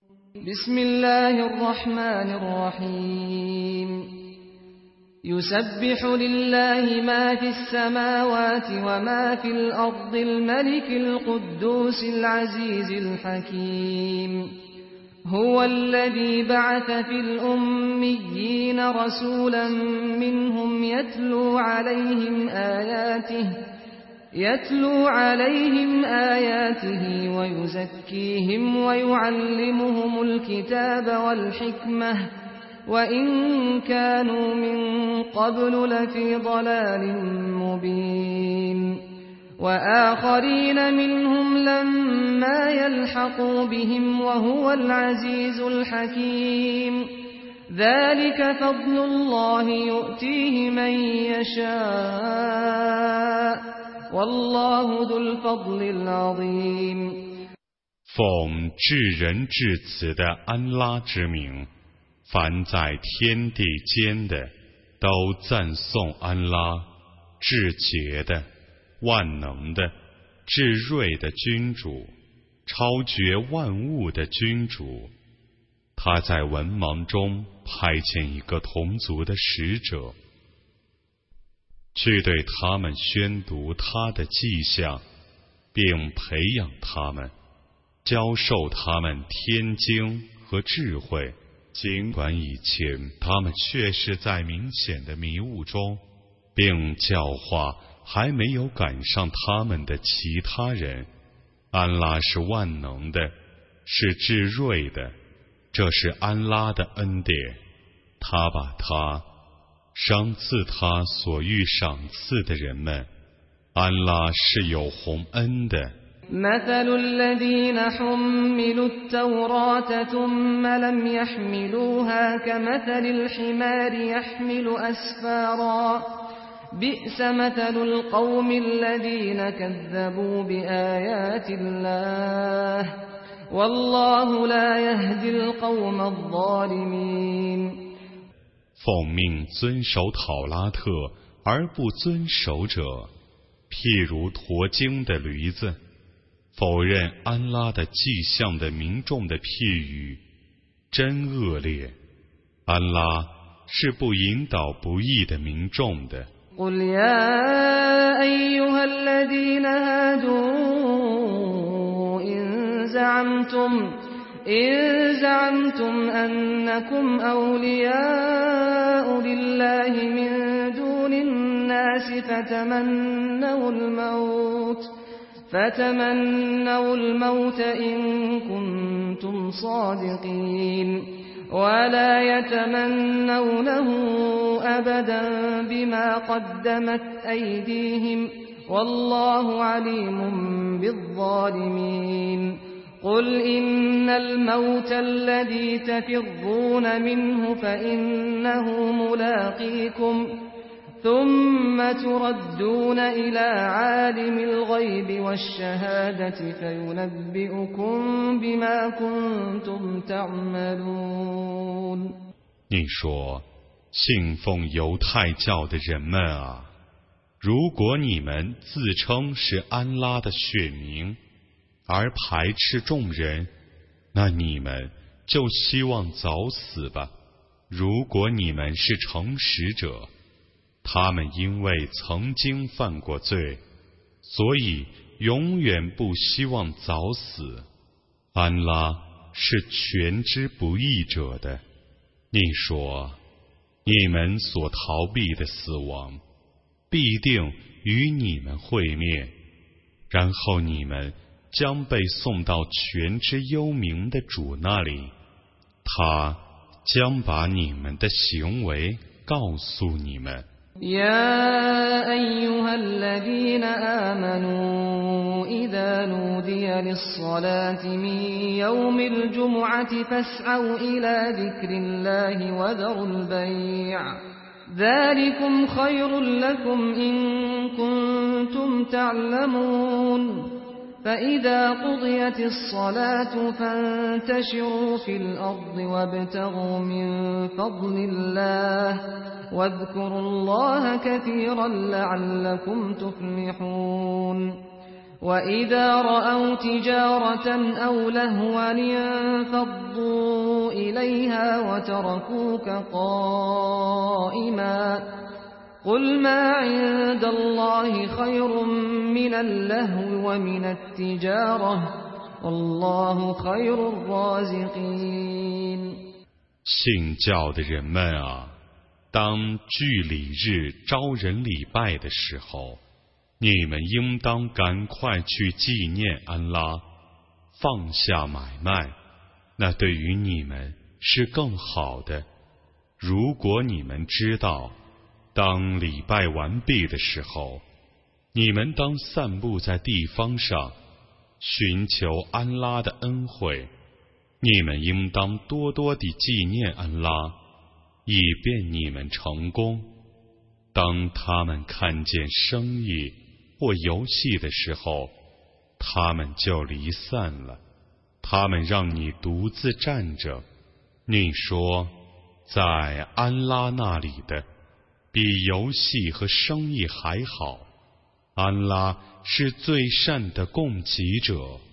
بسم الله الرحمن الرحيم يسبح لله ما في السماوات وما في الأرض الملك القدوس العزيز الحكيم هو الذي بعث في الأميين رسولا منهم يتلو عليهم آياته ويزكيهم ويعلمهم الكتاب والحكمة وإن كانوا من قبل لفي ضلال مبين وآخرين منهم لما يلحقوا بهم وهو العزيز الحكيم ذلك فضل الله يؤتيه من يشاء والله ذو الفضل العظيم 奉至仁至慈的安拉之名，凡在天地间的都赞颂安拉，至洁的、万能的、至睿的君主，超绝万物的君主。他在文盲中派遣一个同族的使者，去对他们宣读他的迹象，并培养他们，教授他们天经和智慧。尽管以前他们却是在明显的迷雾中，并教化还没有赶上他们的其他人。安拉是万能的，是至睿的，这是安拉的恩典，他把他赏赐他所欲赏赐的人们。安拉是有宏恩的。 مثل الذين حملوا التوراة ثم لم يحملوها كمثل الحمار يحمل أسفارا بئس مثل القوم الذين كذبوا بآيات الله والله لا يهدي القوم الظالمين 奉命遵守讨拉特而不遵守者，譬如驮经的驴子，否认安拉的迹象的民众的譬语，真恶劣。安拉是不引导不义的民众的。 قل يا أيها الذين هادوا إن زعمتم أنكم أولياء لله من دون الناس فتمنوا الموت إن كنتم صادقين ولا يتمنونه أبدا بما قدمت أيديهم والله عليم بالظالمين قل إن الموت الذي تفرون منه فإنه ملاقيكم ثم تردون إلى عالم الغيب والشهادة فينبئكم بما كنتم تعملون 你说，信奉犹太教的人们啊，如果你们自称是安拉的选民，而排斥众人，那你们就希望早死吧。如果你们是诚实者，他们因为曾经犯过罪，所以永远不希望早死。安拉是全知不义者的。你说，你们所逃避的死亡必定与你们会面，然后你们将被送到全知幽冥的主那里，他将把你们的行为告诉你们。 يا أيها الذين آمنوا إذا نودي للصلاة من يوم الجمعة فاسعوا إلى ذكر الله وذروا البيع ذلكم خير لكم إن كنتم تعلمون فإذا قضيت الصلاة فانتشروا في الأرض وابتغوا من فضل الله واذكروا الله كثيرا لعلكم تفلحون وإذا رأوا تجارة أو لهوا انفضوا إليها وتركوك قائما قل ما عند الله خير من اللهو ومن التجارة والله خير الرازقين。 信教的人们啊，当聚礼日招人礼拜的时候，你们应当赶快去纪念安拉，放下买卖，那对于你们是更好的。如果你们知道，当礼拜完毕的时候，你们当散布在地方上，寻求安拉的恩惠，你们应当多多地纪念安拉，以便你们成功。当他们看见生意或游戏的时候，他们就离散了。他们让你独自站着，你说，在安拉那里的比游戏和生意还好，安拉是最善的供给者。